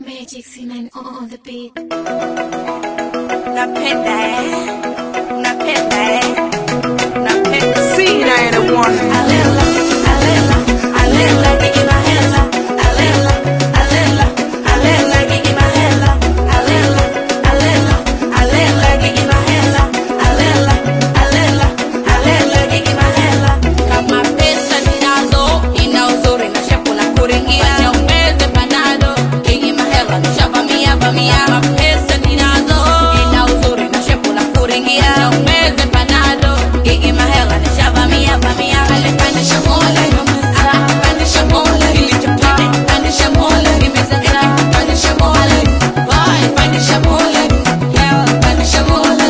Magic C9 on the beat. Napenda C9 the one. Alela, alela, alela, gigi mahela. Alela, alela, alela, gigi mahela. Alela, alela, alela, gigi mahela. Alela, alela, alela, gigi mahela. Kama pesa ninazo, ina uzuri na shepu la kuringia. Fanya umeze panado, gigi mahela nishavamia vamia. Kama pesa ninazo, ina uzuri na shepu la kuringia. Fanya umeze panado, gigi mahela nishavamia vamia. Ale pandisha mola, pandisha mola, nilichopata pandisha mola, nimezeka pandisha mola, bye pandisha mola, yeah pandisha mola.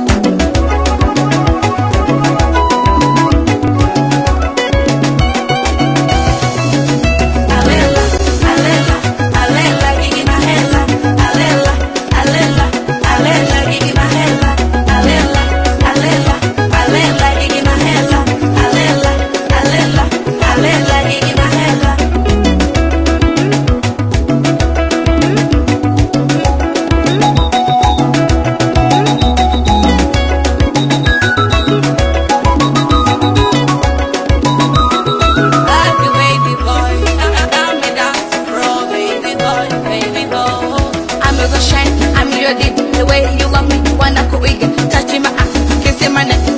Alela, alela, alela, gigi mahela. Alela, alela, alela, gigi mahela. Alela, alela, alela, gigi mahela. Alela, alela, alela, gigi mahela. Like you, baby boy, calm me down, bro, baby boy, baby boy. I'm your shine, I'm your deep. The way you want me, wanna go again. Touching my ass, kissing my neck.